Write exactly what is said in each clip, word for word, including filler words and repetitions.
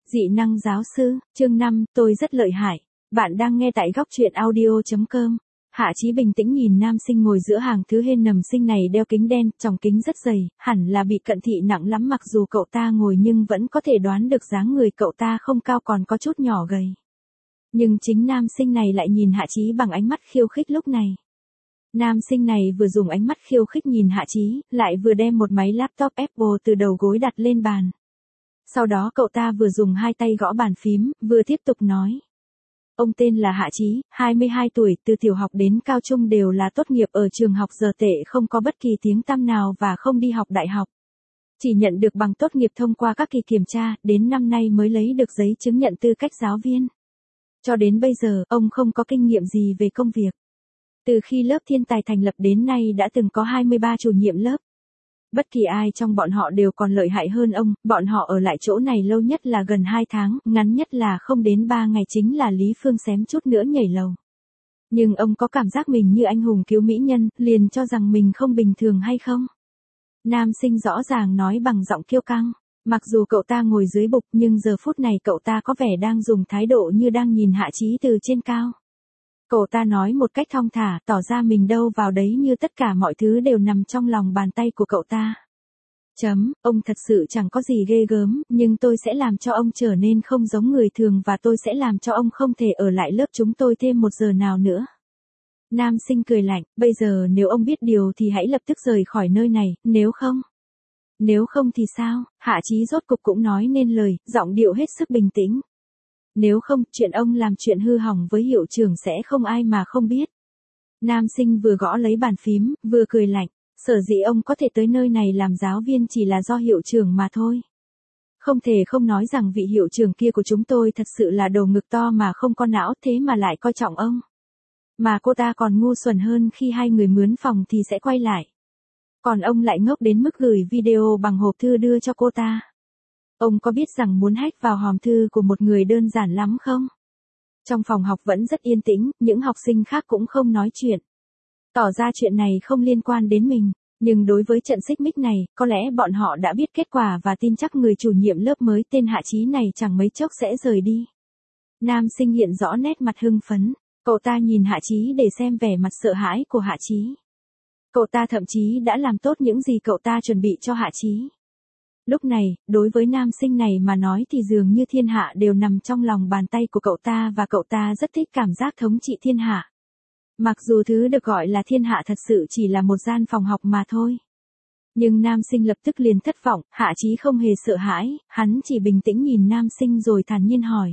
Dị năng giáo sư, chương năm, tôi rất lợi hại. Bạn đang nghe tại góc truyện audio.com. Hạ Chí bình tĩnh nhìn nam sinh ngồi giữa hàng thứ hên nằm sinh này đeo kính đen, tròng kính rất dày, hẳn là bị cận thị nặng lắm mặc dù cậu ta ngồi nhưng vẫn có thể đoán được dáng người cậu ta không cao còn có chút nhỏ gầy. Nhưng chính nam sinh này lại nhìn Hạ Chí bằng ánh mắt khiêu khích lúc này. Nam sinh này vừa dùng ánh mắt khiêu khích nhìn Hạ Chí, lại vừa đem một máy laptop Apple từ đầu gối đặt lên bàn. Sau đó cậu ta vừa dùng hai tay gõ bàn phím, vừa tiếp tục nói. Ông tên là Hạ Chí, hai mươi hai tuổi, từ tiểu học đến cao trung đều là tốt nghiệp ở trường học giờ tệ không có bất kỳ tiếng tăm nào và không đi học đại học. Chỉ nhận được bằng tốt nghiệp thông qua các kỳ kiểm tra, đến năm nay mới lấy được giấy chứng nhận tư cách giáo viên. Cho đến bây giờ, ông không có kinh nghiệm gì về công việc. Từ khi lớp thiên tài thành lập đến nay đã từng có hai mươi ba chủ nhiệm lớp. Bất kỳ ai trong bọn họ đều còn lợi hại hơn ông, bọn họ ở lại chỗ này lâu nhất là gần hai tháng, ngắn nhất là không đến ba ngày chính là Lý Phương xém chút nữa nhảy lầu. Nhưng ông có cảm giác mình như anh hùng cứu mỹ nhân, liền cho rằng mình không bình thường hay không? Nam sinh rõ ràng nói bằng giọng kiêu căng, mặc dù cậu ta ngồi dưới bục nhưng giờ phút này cậu ta có vẻ đang dùng thái độ như đang nhìn Hạ Chí từ trên cao. Cậu ta nói một cách thong thả, tỏ ra mình đâu vào đấy như tất cả mọi thứ đều nằm trong lòng bàn tay của cậu ta. Chấm, ông thật sự chẳng có gì ghê gớm, nhưng tôi sẽ làm cho ông trở nên không giống người thường và tôi sẽ làm cho ông không thể ở lại lớp chúng tôi thêm một giờ nào nữa. Nam sinh cười lạnh, bây giờ nếu ông biết điều thì hãy lập tức rời khỏi nơi này, nếu không. Nếu không thì sao? Hạ Chí rốt cục cũng nói nên lời, giọng điệu hết sức bình tĩnh. Nếu không, chuyện ông làm chuyện hư hỏng với hiệu trưởng sẽ không ai mà không biết. Nam sinh vừa gõ lấy bàn phím, vừa cười lạnh, sở dĩ ông có thể tới nơi này làm giáo viên chỉ là do hiệu trưởng mà thôi. Không thể không nói rằng vị hiệu trưởng kia của chúng tôi thật sự là đầu ngực to mà không có não thế mà lại coi trọng ông. Mà cô ta còn ngu xuẩn hơn khi hai người mướn phòng thì sẽ quay lại. Còn ông lại ngốc đến mức gửi video bằng hộp thư đưa cho cô ta. Ông có biết rằng muốn hack vào hòm thư của một người đơn giản lắm không? Trong phòng học vẫn rất yên tĩnh, những học sinh khác cũng không nói chuyện. Tỏ ra chuyện này không liên quan đến mình, nhưng đối với trận xích mích này, có lẽ bọn họ đã biết kết quả và tin chắc người chủ nhiệm lớp mới tên Hạ Chí này chẳng mấy chốc sẽ rời đi. Nam sinh hiện rõ nét mặt hưng phấn, cậu ta nhìn Hạ Chí để xem vẻ mặt sợ hãi của Hạ Chí. Cậu ta thậm chí đã làm tốt những gì cậu ta chuẩn bị cho Hạ Chí. Lúc này, đối với nam sinh này mà nói thì dường như thiên hạ đều nằm trong lòng bàn tay của cậu ta và cậu ta rất thích cảm giác thống trị thiên hạ. Mặc dù thứ được gọi là thiên hạ thật sự chỉ là một gian phòng học mà thôi. Nhưng nam sinh lập tức liền thất vọng, Hạ Chí không hề sợ hãi, hắn chỉ bình tĩnh nhìn nam sinh rồi thản nhiên hỏi.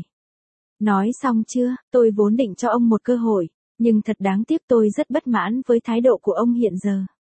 Nói xong chưa, tôi vốn định cho ông một cơ hội, nhưng thật đáng tiếc tôi rất bất mãn với thái độ của ông hiện giờ.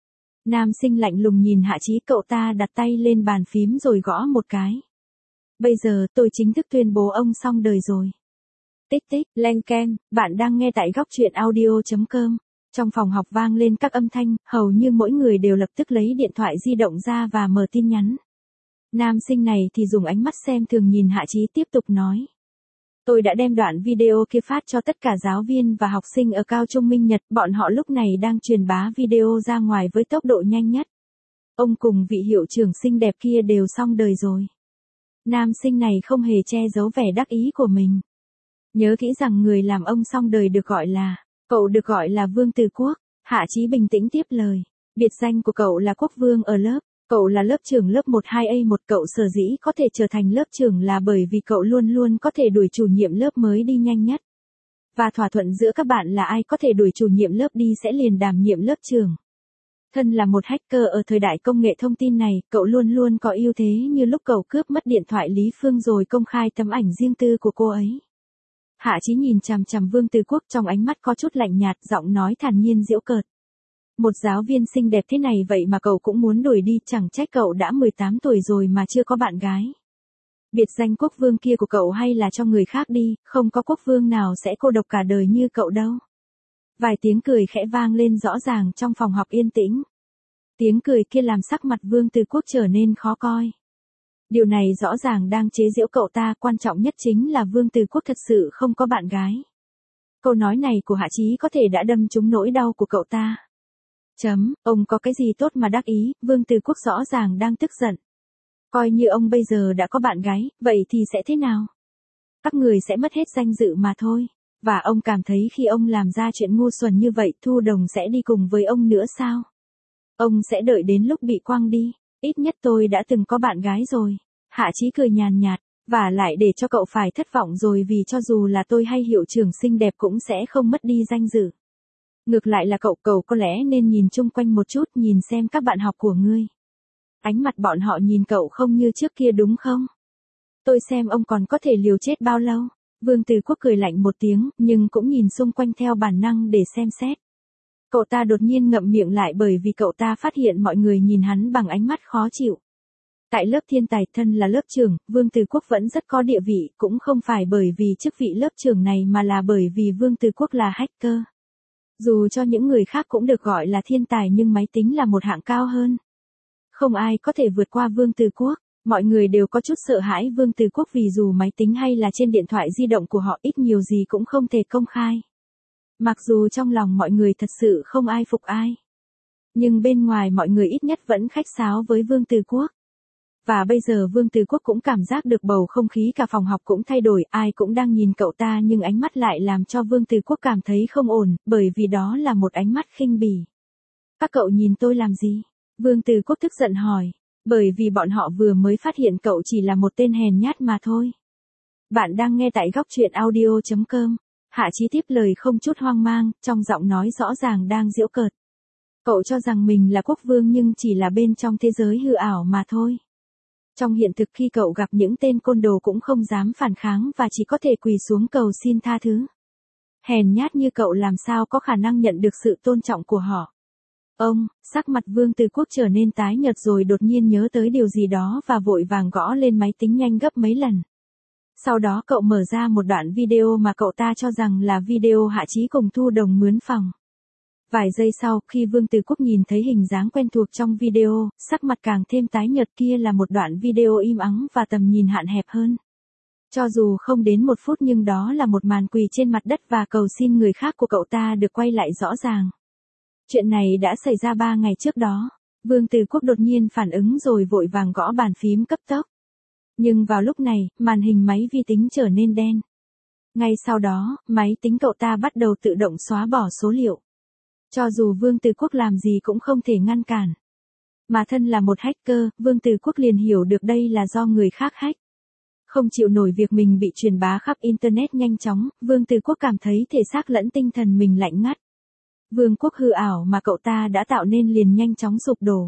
Nam sinh lạnh lùng nhìn Hạ Chí, cậu ta đặt tay lên bàn phím rồi gõ một cái. Bây giờ tôi chính thức tuyên bố ông xong đời rồi. Tích tích, len ken, bạn đang nghe tại góc truyện audio.com. Trong phòng học vang lên các âm thanh, hầu như mỗi người đều lập tức lấy điện thoại di động ra và mở tin nhắn. Nam sinh này thì dùng ánh mắt xem thường nhìn Hạ Chí tiếp tục nói. Tôi đã đem đoạn video kia phát cho tất cả giáo viên và học sinh ở cao trung Minh Nhật, bọn họ lúc này đang truyền bá video ra ngoài với tốc độ nhanh nhất. Ông cùng vị hiệu trưởng xinh đẹp kia đều xong đời rồi. Nam sinh này không hề che giấu vẻ đắc ý của mình. Nhớ kỹ rằng người làm ông xong đời được gọi là, cậu được gọi là Vương Từ Quốc. Hạ Chí bình tĩnh tiếp lời. Biệt danh của cậu là Quốc Vương ở lớp. Cậu là lớp trưởng lớp một hai A một, cậu sở dĩ có thể trở thành lớp trưởng là bởi vì cậu luôn luôn có thể đuổi chủ nhiệm lớp mới đi nhanh nhất. Và thỏa thuận giữa các bạn là ai có thể đuổi chủ nhiệm lớp đi sẽ liền đảm nhiệm lớp trưởng. Thân là một hacker ở thời đại công nghệ thông tin này, cậu luôn luôn có ưu thế như lúc cậu cướp mất điện thoại Lý Phương rồi công khai tấm ảnh riêng tư của cô ấy. Hạ Chí nhìn chằm chằm Vương Từ Quốc trong ánh mắt có chút lạnh nhạt, giọng nói thản nhiên giễu cợt. Một giáo viên xinh đẹp thế này vậy mà cậu cũng muốn đuổi đi, chẳng trách cậu đã mười tám tuổi rồi mà chưa có bạn gái. Biệt danh Quốc Vương kia của cậu hay là cho người khác đi, không có Quốc Vương nào sẽ cô độc cả đời như cậu đâu. Vài tiếng cười khẽ vang lên rõ ràng trong phòng học yên tĩnh. Tiếng cười kia làm sắc mặt Vương Từ Quốc trở nên khó coi. Điều này rõ ràng đang chế giễu cậu ta, quan trọng nhất chính là Vương Từ Quốc thật sự không có bạn gái. Câu nói này của Hạ Chí có thể đã đâm trúng nỗi đau của cậu ta. Chấm, ông có cái gì tốt mà đắc ý, Vương Từ Quốc rõ ràng đang tức giận. Coi như ông bây giờ đã có bạn gái, vậy thì sẽ thế nào? Các người sẽ mất hết danh dự mà thôi. Và ông cảm thấy khi ông làm ra chuyện ngu xuẩn như vậy Thu Đồng sẽ đi cùng với ông nữa sao? Ông sẽ đợi đến lúc bị quăng đi. Ít nhất tôi đã từng có bạn gái rồi. Hạ Chí cười nhàn nhạt, và lại để cho cậu phải thất vọng rồi vì cho dù là tôi hay hiệu trưởng xinh đẹp cũng sẽ không mất đi danh dự. Ngược lại là cậu, cậu có lẽ nên nhìn chung quanh một chút, nhìn xem các bạn học của ngươi. Ánh mặt bọn họ nhìn cậu không như trước kia đúng không? Tôi xem ông còn có thể liều chết bao lâu. Vương Từ Quốc cười lạnh một tiếng, nhưng cũng nhìn xung quanh theo bản năng để xem xét. Cậu ta đột nhiên ngậm miệng lại bởi vì cậu ta phát hiện mọi người nhìn hắn bằng ánh mắt khó chịu. Tại lớp thiên tài thân là lớp trưởng, Vương Từ Quốc vẫn rất có địa vị, cũng không phải bởi vì chức vị lớp trưởng này mà là bởi vì Vương Từ Quốc là hacker. Dù cho những người khác cũng được gọi là thiên tài nhưng máy tính là một hạng cao hơn. Không ai có thể vượt qua Vương Từ Quốc. Mọi người đều có chút sợ hãi Vương Từ Quốc vì dù máy tính hay là trên điện thoại di động của họ ít nhiều gì cũng không thể công khai. Mặc dù trong lòng mọi người thật sự không ai phục ai. Nhưng bên ngoài mọi người ít nhất vẫn khách sáo với Vương Từ Quốc. Và bây giờ Vương Từ Quốc cũng cảm giác được bầu không khí cả phòng học cũng thay đổi, ai cũng đang nhìn cậu ta nhưng ánh mắt lại làm cho Vương Từ Quốc cảm thấy không ổn, bởi vì đó là một ánh mắt khinh bỉ. Các cậu nhìn tôi làm gì? Vương Từ Quốc tức giận hỏi. Bởi vì bọn họ vừa mới phát hiện cậu chỉ là một tên hèn nhát mà thôi. Bạn đang nghe tại góc truyện audio chấm com. Hạ Chí tiếp lời không chút hoang mang, trong giọng nói rõ ràng đang giễu cợt. Cậu cho rằng mình là quốc vương nhưng chỉ là bên trong thế giới hư ảo mà thôi. Trong hiện thực khi cậu gặp những tên côn đồ cũng không dám phản kháng và chỉ có thể quỳ xuống cầu xin tha thứ. Hèn nhát như cậu làm sao có khả năng nhận được sự tôn trọng của họ. Ông, sắc mặt Vương Từ Quốc trở nên tái nhợt rồi đột nhiên nhớ tới điều gì đó và vội vàng gõ lên máy tính nhanh gấp mấy lần. Sau đó cậu mở ra một đoạn video mà cậu ta cho rằng là video Hạ Chí cùng Thu Đồng mướn phòng. Vài giây sau, khi Vương Từ Quốc nhìn thấy hình dáng quen thuộc trong video, sắc mặt càng thêm tái nhợt, kia là một đoạn video im ắng và tầm nhìn hạn hẹp hơn. Cho dù không đến một phút nhưng đó là một màn quỳ trên mặt đất và cầu xin người khác của cậu ta được quay lại rõ ràng. Chuyện này đã xảy ra ba ngày trước đó. Vương Từ Quốc đột nhiên phản ứng rồi vội vàng gõ bàn phím cấp tốc. Nhưng vào lúc này, màn hình máy vi tính trở nên đen. Ngay sau đó, máy tính cậu ta bắt đầu tự động xóa bỏ số liệu. Cho dù Vương Từ Quốc làm gì cũng không thể ngăn cản. Mà thân là một hacker, Vương Từ Quốc liền hiểu được đây là do người khác hack. Không chịu nổi việc mình bị truyền bá khắp Internet nhanh chóng, Vương Từ Quốc cảm thấy thể xác lẫn tinh thần mình lạnh ngắt. Vương quốc hư ảo mà cậu ta đã tạo nên liền nhanh chóng sụp đổ.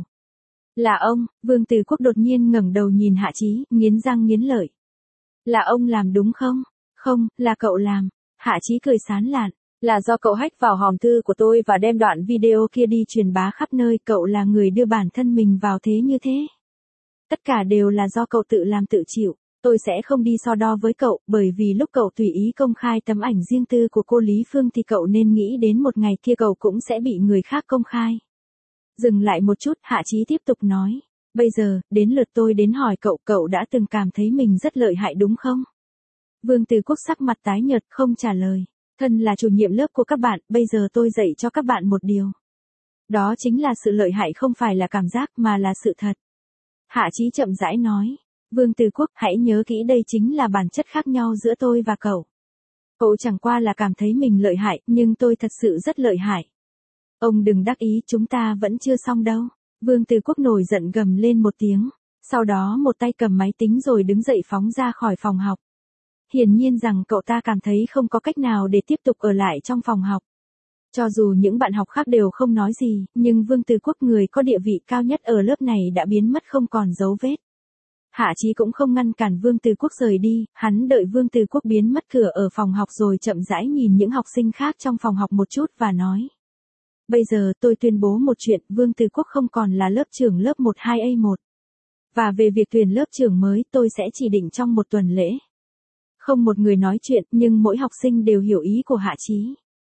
Là ông, Vương Từ Quốc đột nhiên ngẩng đầu nhìn Hạ Chí, nghiến răng nghiến lợi. Là ông làm đúng không? Không, là cậu làm. Hạ Chí cười sán lạn. Là do cậu hack vào hòm thư của tôi và đem đoạn video kia đi truyền bá khắp nơi, cậu là người đưa bản thân mình vào thế như thế. Tất cả đều là do cậu tự làm tự chịu. Tôi sẽ không đi so đo với cậu, bởi vì lúc cậu tùy ý công khai tấm ảnh riêng tư của cô Lý Phương thì cậu nên nghĩ đến một ngày kia cậu cũng sẽ bị người khác công khai. Dừng lại một chút, Hạ Chí tiếp tục nói. Bây giờ, đến lượt tôi đến hỏi cậu, cậu đã từng cảm thấy mình rất lợi hại đúng không? Vương Từ Quốc sắc mặt tái nhợt không trả lời. Thân là chủ nhiệm lớp của các bạn, bây giờ tôi dạy cho các bạn một điều. Đó chính là sự lợi hại không phải là cảm giác mà là sự thật. Hạ Chí chậm rãi nói. Vương Từ Quốc, hãy nhớ kỹ đây chính là bản chất khác nhau giữa tôi và cậu. Cậu chẳng qua là cảm thấy mình lợi hại, nhưng tôi thật sự rất lợi hại. Ông đừng đắc ý, chúng ta vẫn chưa xong đâu. Vương Từ Quốc nổi giận gầm lên một tiếng. Sau đó một tay cầm máy tính rồi đứng dậy phóng ra khỏi phòng học. Hiển nhiên rằng cậu ta cảm thấy không có cách nào để tiếp tục ở lại trong phòng học. Cho dù những bạn học khác đều không nói gì, nhưng Vương Từ Quốc, người có địa vị cao nhất ở lớp này, đã biến mất không còn dấu vết. Hạ Chí cũng không ngăn cản Vương Từ Quốc rời đi, hắn đợi Vương Từ Quốc biến mất cửa ở phòng học rồi chậm rãi nhìn những học sinh khác trong phòng học một chút và nói. Bây giờ tôi tuyên bố một chuyện, Vương Từ Quốc không còn là lớp trưởng lớp một hai A một. Và về việc tuyển lớp trưởng mới tôi sẽ chỉ định trong một tuần lễ. Không một người nói chuyện nhưng mỗi học sinh đều hiểu ý của Hạ Chí.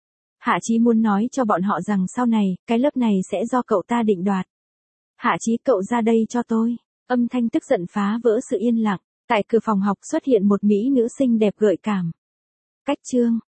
Hạ Chí muốn nói cho bọn họ rằng sau này, cái lớp này sẽ do cậu ta định đoạt. Hạ Chí, cậu ra đây cho tôi. Âm thanh tức giận phá vỡ sự yên lặng. Tại cửa phòng học xuất hiện một mỹ nữ xinh đẹp gợi cảm. Cách chương.